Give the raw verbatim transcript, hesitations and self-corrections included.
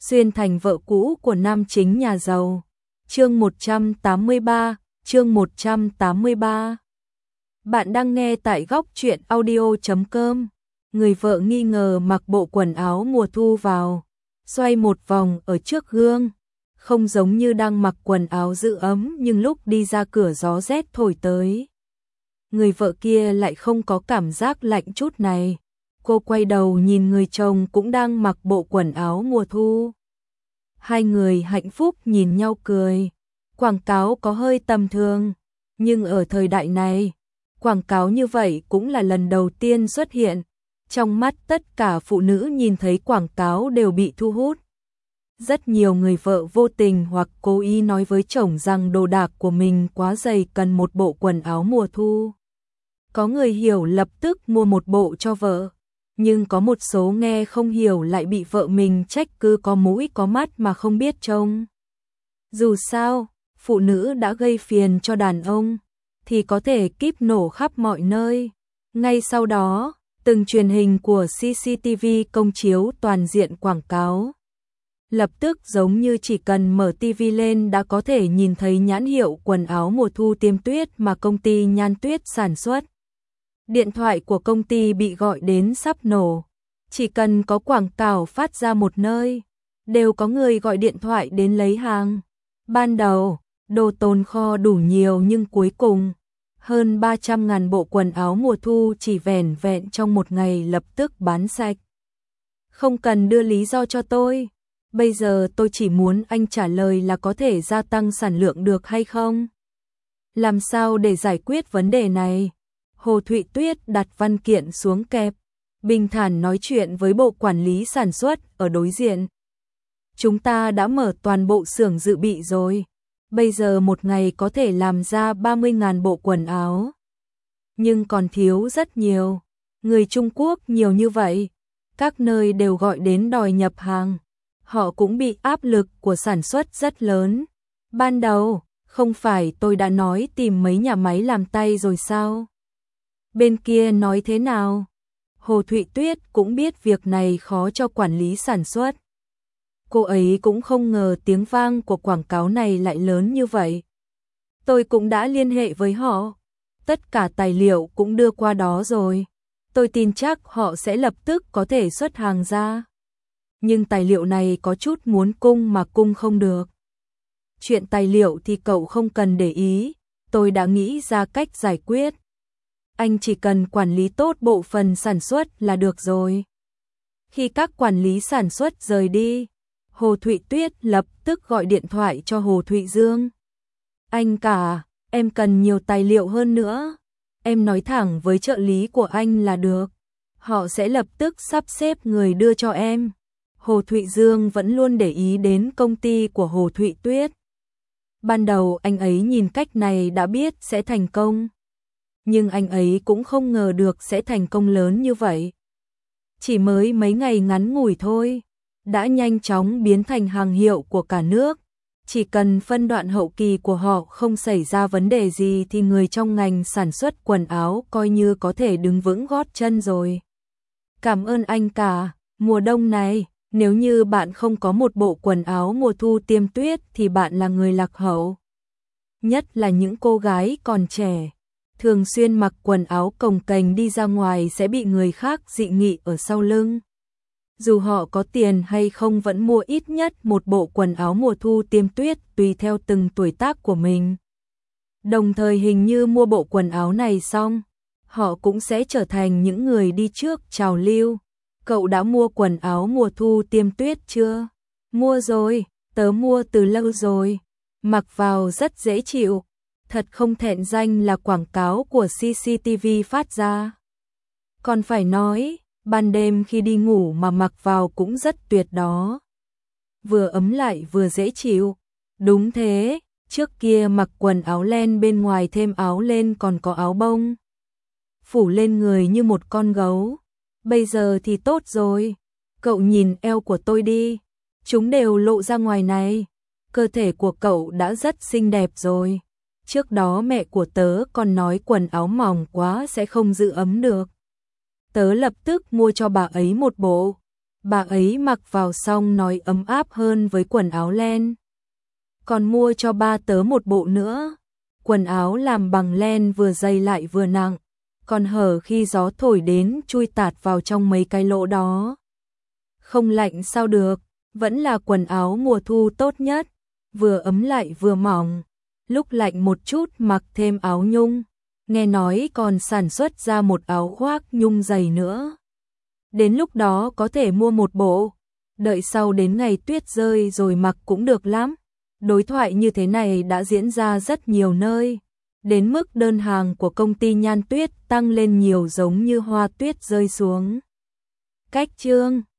xuyên thành vợ cũ của nam chính nhà giàu. Chương một trăm tám mươi ba, chương một trăm tám mươi ba. Bạn đang nghe tại góc truyện audio chấm com. Người vợ nghi ngờ mặc bộ quần áo mùa thu vào, xoay một vòng ở trước gương, không giống như đang mặc quần áo giữ ấm, nhưng lúc đi ra cửa gió rét thổi tới. Người vợ kia lại không có cảm giác lạnh chút này. Cô quay đầu nhìn người chồng cũng đang mặc bộ quần áo mùa thu. Hai người hạnh phúc nhìn nhau cười. Quảng cáo có hơi tầm thường, nhưng ở thời đại này, quảng cáo như vậy cũng là lần đầu tiên xuất hiện. Trong mắt tất cả phụ nữ nhìn thấy quảng cáo đều bị thu hút. Rất nhiều người vợ vô tình hoặc cố ý nói với chồng rằng đồ đạc của mình quá dày, cần một bộ quần áo mùa thu. Có người hiểu lập tức mua một bộ cho vợ, nhưng có một số nghe không hiểu lại bị vợ mình trách cứ có mũi có mắt mà không biết trông. Dù sao, phụ nữ đã gây phiền cho đàn ông, thì có thể kíp nổ khắp mọi nơi. Ngay sau đó, từng truyền hình của xê xê tê vê công chiếu toàn diện quảng cáo. Lập tức giống như chỉ cần mở tivi lên đã có thể nhìn thấy nhãn hiệu quần áo mùa thu Tiêm Tuyết mà công ty Nhan Tuyết sản xuất. Điện thoại của công ty bị gọi đến sắp nổ. Chỉ cần có quảng cáo phát ra một nơi, đều có người gọi điện thoại đến lấy hàng. Ban đầu, đồ tồn kho đủ nhiều nhưng cuối cùng, hơn ba trăm ngàn bộ quần áo mùa thu chỉ vẻn vẹn trong một ngày lập tức bán sạch. Không cần đưa lý do cho tôi. Bây giờ tôi chỉ muốn anh trả lời là có thể gia tăng sản lượng được hay không? Làm sao để giải quyết vấn đề này? Hồ Thụy Tuyết đặt văn kiện xuống kẹp, bình thản nói chuyện với bộ quản lý sản xuất ở đối diện. Chúng ta đã mở toàn bộ xưởng dự bị rồi. Bây giờ một ngày có thể làm ra ba mươi ngàn bộ quần áo. Nhưng còn thiếu rất nhiều. Người Trung Quốc nhiều như vậy. Các nơi đều gọi đến đòi nhập hàng. Họ cũng bị áp lực của sản xuất rất lớn. Ban đầu, không phải tôi đã nói tìm mấy nhà máy làm tay rồi sao? Bên kia nói thế nào? Hồ Thụy Tuyết cũng biết việc này khó cho quản lý sản xuất. Cô ấy cũng không ngờ tiếng vang của quảng cáo này lại lớn như vậy. Tôi cũng đã liên hệ với họ. Tất cả tài liệu cũng đưa qua đó rồi. Tôi tin chắc họ sẽ lập tức có thể xuất hàng ra. Nhưng tài liệu này có chút muốn cung mà cung không được. Chuyện tài liệu thì cậu không cần để ý. Tôi đã nghĩ ra cách giải quyết. Anh chỉ cần quản lý tốt bộ phận sản xuất là được rồi. Khi các quản lý sản xuất rời đi, Hồ Thụy Tuyết lập tức gọi điện thoại cho Hồ Thụy Dương. Anh cả, em cần nhiều tài liệu hơn nữa. Em nói thẳng với trợ lý của anh là được. Họ sẽ lập tức sắp xếp người đưa cho em. Hồ Thụy Dương vẫn luôn để ý đến công ty của Hồ Thụy Tuyết. Ban đầu anh ấy nhìn cách này đã biết sẽ thành công. Nhưng anh ấy cũng không ngờ được sẽ thành công lớn như vậy. Chỉ mới mấy ngày ngắn ngủi thôi, đã nhanh chóng biến thành hàng hiệu của cả nước. Chỉ cần phân đoạn hậu kỳ của họ không xảy ra vấn đề gì thì người trong ngành sản xuất quần áo coi như có thể đứng vững gót chân rồi. Cảm ơn anh cả, mùa đông này, nếu như bạn không có một bộ quần áo mùa thu Tiêm Tuyết thì bạn là người lạc hậu. Nhất là những cô gái còn trẻ, thường xuyên mặc quần áo cồng kềnh đi ra ngoài sẽ bị người khác dị nghị ở sau lưng. Dù họ có tiền hay không vẫn mua ít nhất một bộ quần áo mùa thu Tiêm Tuyết tùy theo từng tuổi tác của mình. Đồng thời hình như mua bộ quần áo này xong, họ cũng sẽ trở thành những người đi trước trào lưu. Cậu đã mua quần áo mùa thu Tiêm Tuyết chưa? Mua rồi, tớ mua từ lâu rồi. Mặc vào rất dễ chịu. Thật không thẹn danh là quảng cáo của xê xê tê vê phát ra. Còn phải nói, ban đêm khi đi ngủ mà mặc vào cũng rất tuyệt đó. Vừa ấm lại vừa dễ chịu. Đúng thế, trước kia mặc quần áo len bên ngoài thêm áo lên còn có áo bông. Phủ lên người như một con gấu. Bây giờ thì tốt rồi. Cậu nhìn eo của tôi đi. Chúng đều lộ ra ngoài này. Cơ thể của cậu đã rất xinh đẹp rồi. Trước đó mẹ của tớ còn nói quần áo mỏng quá sẽ không giữ ấm được. Tớ lập tức mua cho bà ấy một bộ. Bà ấy mặc vào xong nói ấm áp hơn với quần áo len. Còn mua cho ba tớ một bộ nữa. Quần áo làm bằng len vừa dày lại vừa nặng, còn hở khi gió thổi đến chui tạt vào trong mấy cái lỗ đó. Không lạnh sao được, vẫn là quần áo mùa thu tốt nhất, vừa ấm lại vừa mỏng. Lúc lạnh một chút mặc thêm áo nhung, nghe nói còn sản xuất ra một áo khoác nhung dày nữa. Đến lúc đó có thể mua một bộ, đợi sau đến ngày tuyết rơi rồi mặc cũng được lắm. Đối thoại như thế này đã diễn ra rất nhiều nơi, đến mức đơn hàng của công ty Nhan Tuyết tăng lên nhiều giống như hoa tuyết rơi xuống. Cách chương